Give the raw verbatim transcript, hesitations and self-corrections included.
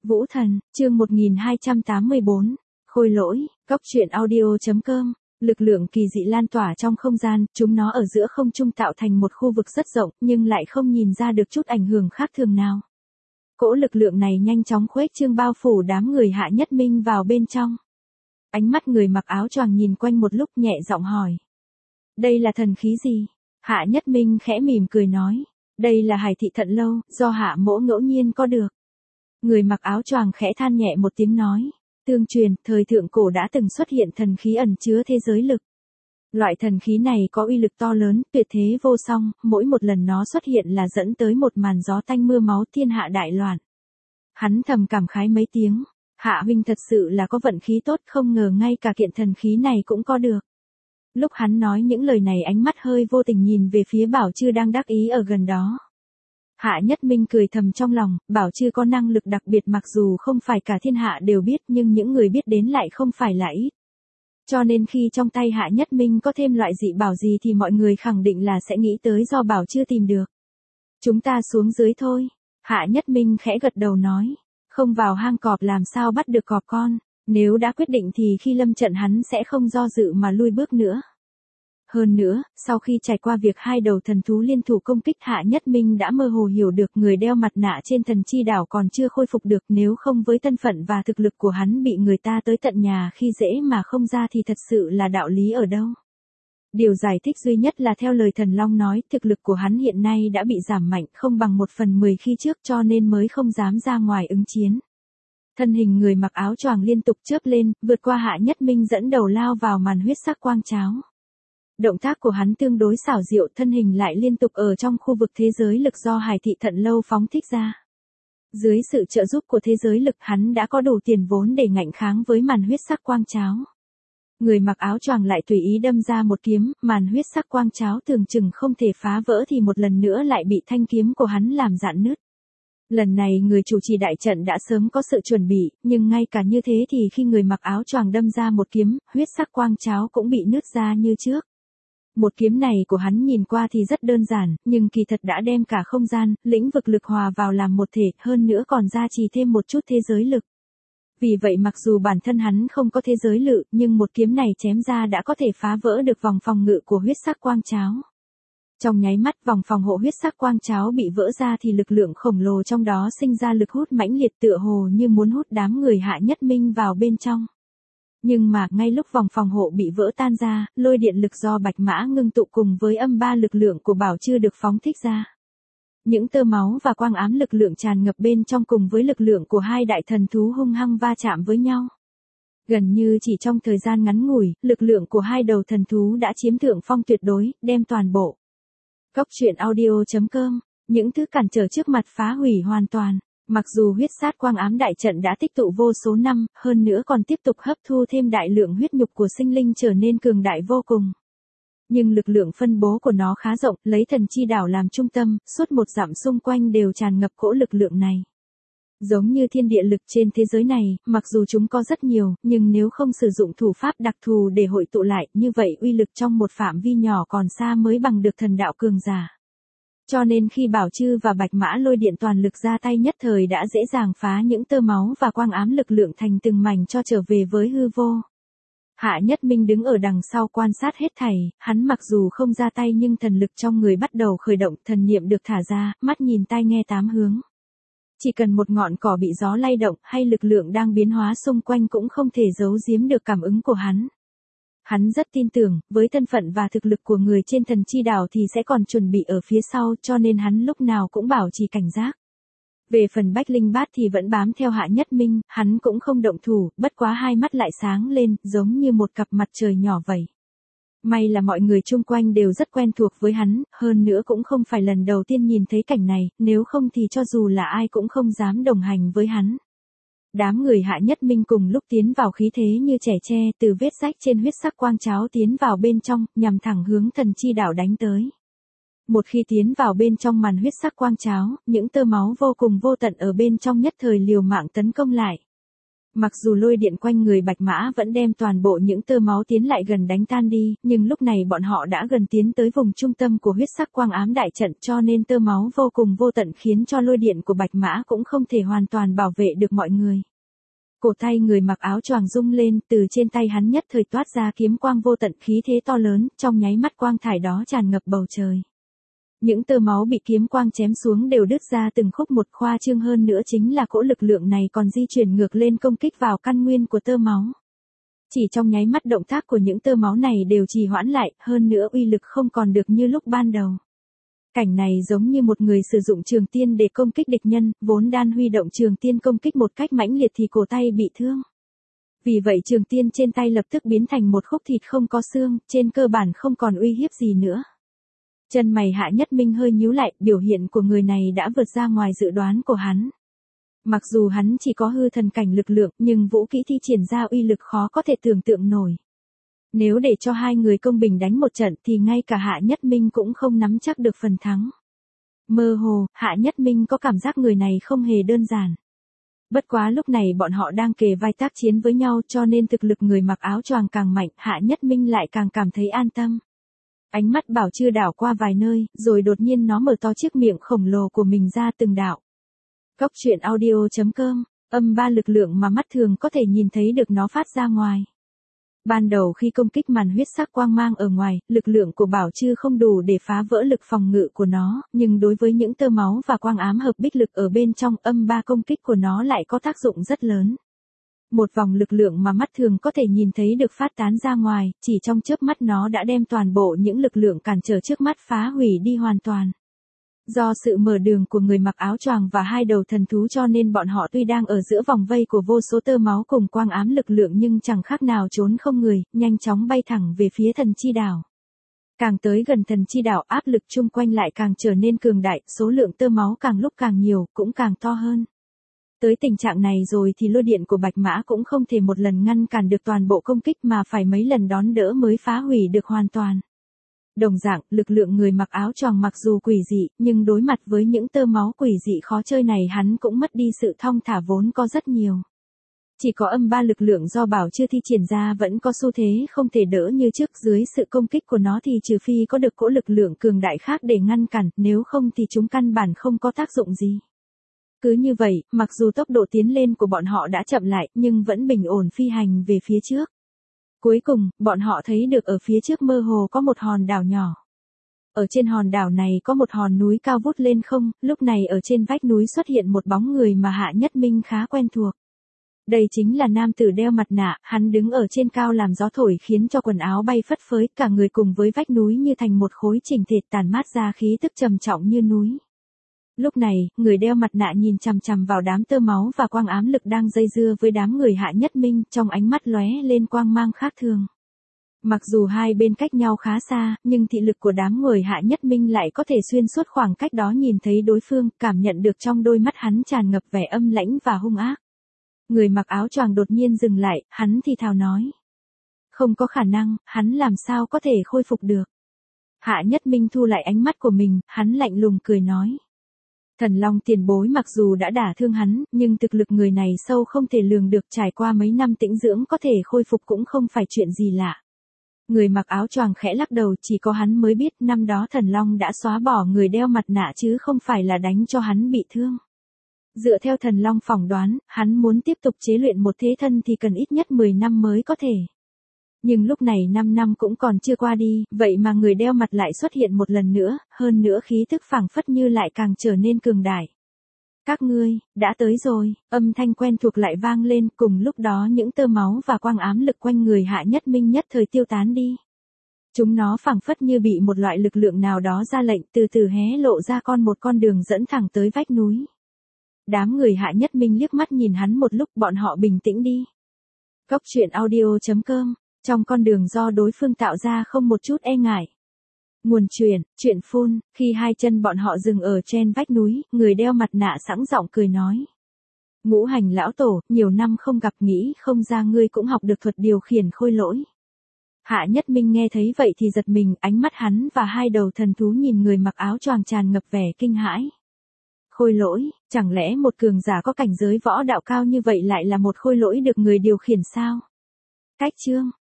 Vũ Thần, chương một nghìn hai trăm tám mươi bốn, Khôi Lỗi, Cóc truyện audio.com, lực lượng kỳ dị lan tỏa trong không gian, chúng nó ở giữa không trung tạo thành một khu vực rất rộng, nhưng lại không nhìn ra được chút ảnh hưởng khác thường nào. Cỗ lực lượng này nhanh chóng khuếch trương bao phủ đám người Hạ Nhất Minh vào bên trong. Ánh mắt người mặc áo choàng nhìn quanh một lúc nhẹ giọng hỏi. Đây là thần khí gì? Hạ Nhất Minh khẽ mỉm cười nói. Đây là Hải Thị Thận Lâu, do Hạ mỗ ngẫu nhiên có được. Người mặc áo choàng khẽ than nhẹ một tiếng nói. Tương truyền, thời thượng cổ đã từng xuất hiện thần khí ẩn chứa thế giới lực. Loại thần khí này có uy lực to lớn, tuyệt thế vô song, mỗi một lần nó xuất hiện là dẫn tới một màn gió tanh mưa máu thiên hạ đại loạn. Hắn thầm cảm khái mấy tiếng. Hạ huynh thật sự là có vận khí tốt, không ngờ ngay cả kiện thần khí này cũng có được. Lúc hắn nói những lời này ánh mắt hơi vô tình nhìn về phía Bảo Chư đang đắc ý ở gần đó. Hạ Nhất Minh cười thầm trong lòng, Bảo Chư có năng lực đặc biệt mặc dù không phải cả thiên hạ đều biết nhưng những người biết đến lại không phải là ít. Cho nên khi trong tay Hạ Nhất Minh có thêm loại dị bảo gì thì mọi người khẳng định là sẽ nghĩ tới do Bảo Chư tìm được. Chúng ta xuống dưới thôi. Hạ Nhất Minh khẽ gật đầu nói. Không vào hang cọp làm sao bắt được cọp con, nếu đã quyết định thì khi lâm trận hắn sẽ không do dự mà lui bước nữa. Hơn nữa, sau khi trải qua việc hai đầu thần thú liên thủ công kích Hạ Nhất Minh đã mơ hồ hiểu được người đeo mặt nạ trên thần chi đảo còn chưa khôi phục được, nếu không với thân phận và thực lực của hắn bị người ta tới tận nhà khi dễ mà không ra thì thật sự là đạo lý ở đâu. Điều giải thích duy nhất là theo lời thần long nói, thực lực của hắn hiện nay đã bị giảm mạnh không bằng một phần mười khi trước cho nên mới không dám ra ngoài ứng chiến. Thân hình người mặc áo choàng liên tục chớp lên, vượt qua Hạ Nhất Minh dẫn đầu lao vào màn huyết sắc quang cháo. Động tác của hắn tương đối xảo diệu, thân hình lại liên tục ở trong khu vực thế giới lực do Hải Thị Thận Lâu phóng thích ra. Dưới sự trợ giúp của thế giới lực hắn đã có đủ tiền vốn để ngạnh kháng với màn huyết sắc quang cháo. Người mặc áo choàng lại tùy ý đâm ra một kiếm, màn huyết sắc quang cháo tưởng chừng không thể phá vỡ thì một lần nữa lại bị thanh kiếm của hắn làm rạn nứt. Lần này người chủ trì đại trận đã sớm có sự chuẩn bị, nhưng ngay cả như thế thì khi người mặc áo choàng đâm ra một kiếm, huyết sắc quang cháo cũng bị nứt ra như trước. Một kiếm này của hắn nhìn qua thì rất đơn giản, nhưng kỳ thật đã đem cả không gian, lĩnh vực lực hòa vào làm một thể, hơn nữa còn gia trì thêm một chút thế giới lực. Vì vậy mặc dù bản thân hắn không có thế giới lự, nhưng một kiếm này chém ra đã có thể phá vỡ được vòng phòng ngự của huyết sắc quang cháo. Trong nháy mắt vòng phòng hộ huyết sắc quang cháo bị vỡ ra thì lực lượng khổng lồ trong đó sinh ra lực hút mãnh liệt tựa hồ như muốn hút đám người Hạ Nhất Minh vào bên trong. Nhưng mà ngay lúc vòng phòng hộ bị vỡ tan ra, lôi điện lực do Bạch Mã ngưng tụ cùng với âm ba lực lượng của Bảo Chư được phóng thích ra. Những tơ máu và quang ám lực lượng tràn ngập bên trong cùng với lực lượng của hai đại thần thú hung hăng va chạm với nhau. Gần như chỉ trong thời gian ngắn ngủi, lực lượng của hai đầu thần thú đã chiếm thượng phong tuyệt đối, đem toàn bộ. Cóc truyện audio.com, những thứ cản trở trước mặt phá hủy hoàn toàn. Mặc dù huyết sát quang ám đại trận đã tích tụ vô số năm, hơn nữa còn tiếp tục hấp thu thêm đại lượng huyết nhục của sinh linh trở nên cường đại vô cùng. Nhưng lực lượng phân bố của nó khá rộng, lấy thần chi đảo làm trung tâm, suốt một dặm xung quanh đều tràn ngập cỗ lực lượng này. Giống như thiên địa lực trên thế giới này, mặc dù chúng có rất nhiều, nhưng nếu không sử dụng thủ pháp đặc thù để hội tụ lại, như vậy uy lực trong một phạm vi nhỏ còn xa mới bằng được thần đạo cường giả. Cho nên khi Bảo Chư và Bạch Mã lôi điện toàn lực ra tay nhất thời đã dễ dàng phá những tơ máu và quang ám lực lượng thành từng mảnh cho trở về với hư vô. Hạ Nhất Minh đứng ở đằng sau quan sát hết thảy, hắn mặc dù không ra tay nhưng thần lực trong người bắt đầu khởi động, thần niệm được thả ra, mắt nhìn tai nghe tám hướng. Chỉ cần một ngọn cỏ bị gió lay động hay lực lượng đang biến hóa xung quanh cũng không thể giấu giếm được cảm ứng của hắn. Hắn rất tin tưởng, với thân phận và thực lực của người trên thần chi đảo thì sẽ còn chuẩn bị ở phía sau cho nên hắn lúc nào cũng bảo trì cảnh giác. Về phần Bách Linh Bát thì vẫn bám theo Hạ Nhất Minh, hắn cũng không động thủ, bất quá hai mắt lại sáng lên, giống như một cặp mặt trời nhỏ vậy. May là mọi người chung quanh đều rất quen thuộc với hắn, hơn nữa cũng không phải lần đầu tiên nhìn thấy cảnh này, nếu không thì cho dù là ai cũng không dám đồng hành với hắn. Đám người Hạ Nhất Minh cùng lúc tiến vào khí thế như trẻ tre, từ vết rách trên huyết sắc quang cháo tiến vào bên trong, nhằm thẳng hướng thần chi đảo đánh tới. Một khi tiến vào bên trong màn huyết sắc quang cháo, những tơ máu vô cùng vô tận ở bên trong nhất thời liều mạng tấn công lại. Mặc dù lôi điện quanh người Bạch Mã vẫn đem toàn bộ những tơ máu tiến lại gần đánh tan đi, nhưng lúc này bọn họ đã gần tiến tới vùng trung tâm của huyết sắc quang ám đại trận cho nên tơ máu vô cùng vô tận khiến cho lôi điện của Bạch Mã cũng không thể hoàn toàn bảo vệ được mọi người. Cổ tay người mặc áo choàng rung lên, từ trên tay hắn nhất thời toát ra kiếm quang vô tận khí thế to lớn, trong nháy mắt quang thải đó tràn ngập bầu trời. Những tơ máu bị kiếm quang chém xuống đều đứt ra từng khúc một, khoa trương hơn nữa chính là cỗ lực lượng này còn di chuyển ngược lên công kích vào căn nguyên của tơ máu. Chỉ trong nháy mắt động tác của những tơ máu này đều trì hoãn lại, hơn nữa uy lực không còn được như lúc ban đầu. Cảnh này giống như một người sử dụng trường tiên để công kích địch nhân, vốn đang huy động trường tiên công kích một cách mãnh liệt thì cổ tay bị thương. Vì vậy trường tiên trên tay lập tức biến thành một khúc thịt không có xương, trên cơ bản không còn uy hiếp gì nữa. Chân mày Hạ Nhất Minh hơi nhíu lại, biểu hiện của người này đã vượt ra ngoài dự đoán của hắn. Mặc dù hắn chỉ có hư thần cảnh lực lượng, nhưng vũ kỹ thi triển ra uy lực khó có thể tưởng tượng nổi. Nếu để cho hai người công bình đánh một trận thì ngay cả Hạ Nhất Minh cũng không nắm chắc được phần thắng. Mơ hồ, Hạ Nhất Minh có cảm giác người này không hề đơn giản. Bất quá lúc này bọn họ đang kề vai tác chiến với nhau cho nên thực lực người mặc áo choàng càng mạnh, Hạ Nhất Minh lại càng cảm thấy an tâm. Ánh mắt Bảo Trư đảo qua vài nơi, rồi đột nhiên nó mở to chiếc miệng khổng lồ của mình ra từng đạo. Góc truyện audio chấm com, âm ba lực lượng mà mắt thường có thể nhìn thấy được nó phát ra ngoài. Ban đầu khi công kích màn huyết sắc quang mang ở ngoài, lực lượng của Bảo Trư không đủ để phá vỡ lực phòng ngự của nó, nhưng đối với những tơ máu và quang ám hợp bích lực ở bên trong, âm ba công kích của nó lại có tác dụng rất lớn. Một vòng lực lượng mà mắt thường có thể nhìn thấy được phát tán ra ngoài, chỉ trong chớp mắt nó đã đem toàn bộ những lực lượng cản trở trước mắt phá hủy đi hoàn toàn. Do sự mở đường của người mặc áo choàng và hai đầu thần thú cho nên bọn họ tuy đang ở giữa vòng vây của vô số tơ máu cùng quang ám lực lượng nhưng chẳng khác nào trốn không người, nhanh chóng bay thẳng về phía thần chi đảo. Càng tới gần thần chi đảo, áp lực chung quanh lại càng trở nên cường đại, số lượng tơ máu càng lúc càng nhiều, cũng càng to hơn. Tới tình trạng này rồi thì lôi điện của Bạch Mã cũng không thể một lần ngăn cản được toàn bộ công kích mà phải mấy lần đón đỡ mới phá hủy được hoàn toàn. Đồng dạng, lực lượng người mặc áo choàng mặc dù quỷ dị, nhưng đối mặt với những tơ máu quỷ dị khó chơi này hắn cũng mất đi sự thong thả vốn có rất nhiều. Chỉ có âm ba lực lượng do Bảo Trư thi triển ra vẫn có xu thế không thể đỡ như trước, dưới sự công kích của nó thì trừ phi có được cỗ lực lượng cường đại khác để ngăn cản, nếu không thì chúng căn bản không có tác dụng gì. Cứ như vậy, mặc dù tốc độ tiến lên của bọn họ đã chậm lại nhưng vẫn bình ổn phi hành về phía trước. Cuối cùng, bọn họ thấy được ở phía trước mơ hồ có một hòn đảo nhỏ. Ở trên hòn đảo này có một hòn núi cao vút lên không, lúc này ở trên vách núi xuất hiện một bóng người mà Hạ Nhất Minh khá quen thuộc. Đây chính là nam tử đeo mặt nạ, hắn đứng ở trên cao làm gió thổi khiến cho quần áo bay phất phới, cả người cùng với vách núi như thành một khối chỉnh thể tản mát ra khí tức trầm trọng như núi. Lúc này, người đeo mặt nạ nhìn chằm chằm vào đám tơ máu và quang ám lực đang dây dưa với đám người Hạ Nhất Minh, trong ánh mắt lóe lên quang mang khác thường. Mặc dù hai bên cách nhau khá xa, nhưng thị lực của đám người Hạ Nhất Minh lại có thể xuyên suốt khoảng cách đó nhìn thấy đối phương, cảm nhận được trong đôi mắt hắn tràn ngập vẻ âm lãnh và hung ác. Người mặc áo choàng đột nhiên dừng lại, hắn thì thào nói. Không có khả năng, hắn làm sao có thể khôi phục được. Hạ Nhất Minh thu lại ánh mắt của mình, hắn lạnh lùng cười nói. Thần Long tiền bối mặc dù đã đả thương hắn, nhưng thực lực người này sâu không thể lường được, trải qua mấy năm tĩnh dưỡng có thể khôi phục cũng không phải chuyện gì lạ. Người mặc áo choàng khẽ lắc đầu, chỉ có hắn mới biết năm đó Thần Long đã xóa bỏ người đeo mặt nạ chứ không phải là đánh cho hắn bị thương. Dựa theo Thần Long phỏng đoán, hắn muốn tiếp tục chế luyện một thế thân thì cần ít nhất mười năm mới có thể. Nhưng lúc này năm năm cũng còn chưa qua đi, vậy mà người đeo mặt lại xuất hiện một lần nữa, hơn nữa khí tức phảng phất như lại càng trở nên cường đại. Các ngươi, đã tới rồi, âm thanh quen thuộc lại vang lên, cùng lúc đó những tơ máu và quang ám lực quanh người Hạ Nhất Minh nhất thời tiêu tán đi. Chúng nó phảng phất như bị một loại lực lượng nào đó ra lệnh, từ từ hé lộ ra con một con đường dẫn thẳng tới vách núi. Đám người Hạ Nhất Minh liếc mắt nhìn hắn một lúc, bọn họ bình tĩnh đi. Góc truyện audio chấm com, trong con đường do đối phương tạo ra không một chút e ngại. Nguồn truyện, truyện phun, khi hai chân bọn họ dừng ở trên vách núi, người đeo mặt nạ sẵn giọng cười nói. Ngũ Hành lão tổ, nhiều năm không gặp, nghĩ không ra ngươi cũng học được thuật điều khiển khôi lỗi. Hạ Nhất Minh nghe thấy vậy thì giật mình, ánh mắt hắn và hai đầu thần thú nhìn người mặc áo choàng tràn ngập vẻ kinh hãi. Khôi lỗi, chẳng lẽ một cường giả có cảnh giới võ đạo cao như vậy lại là một khôi lỗi được người điều khiển sao? Cách chương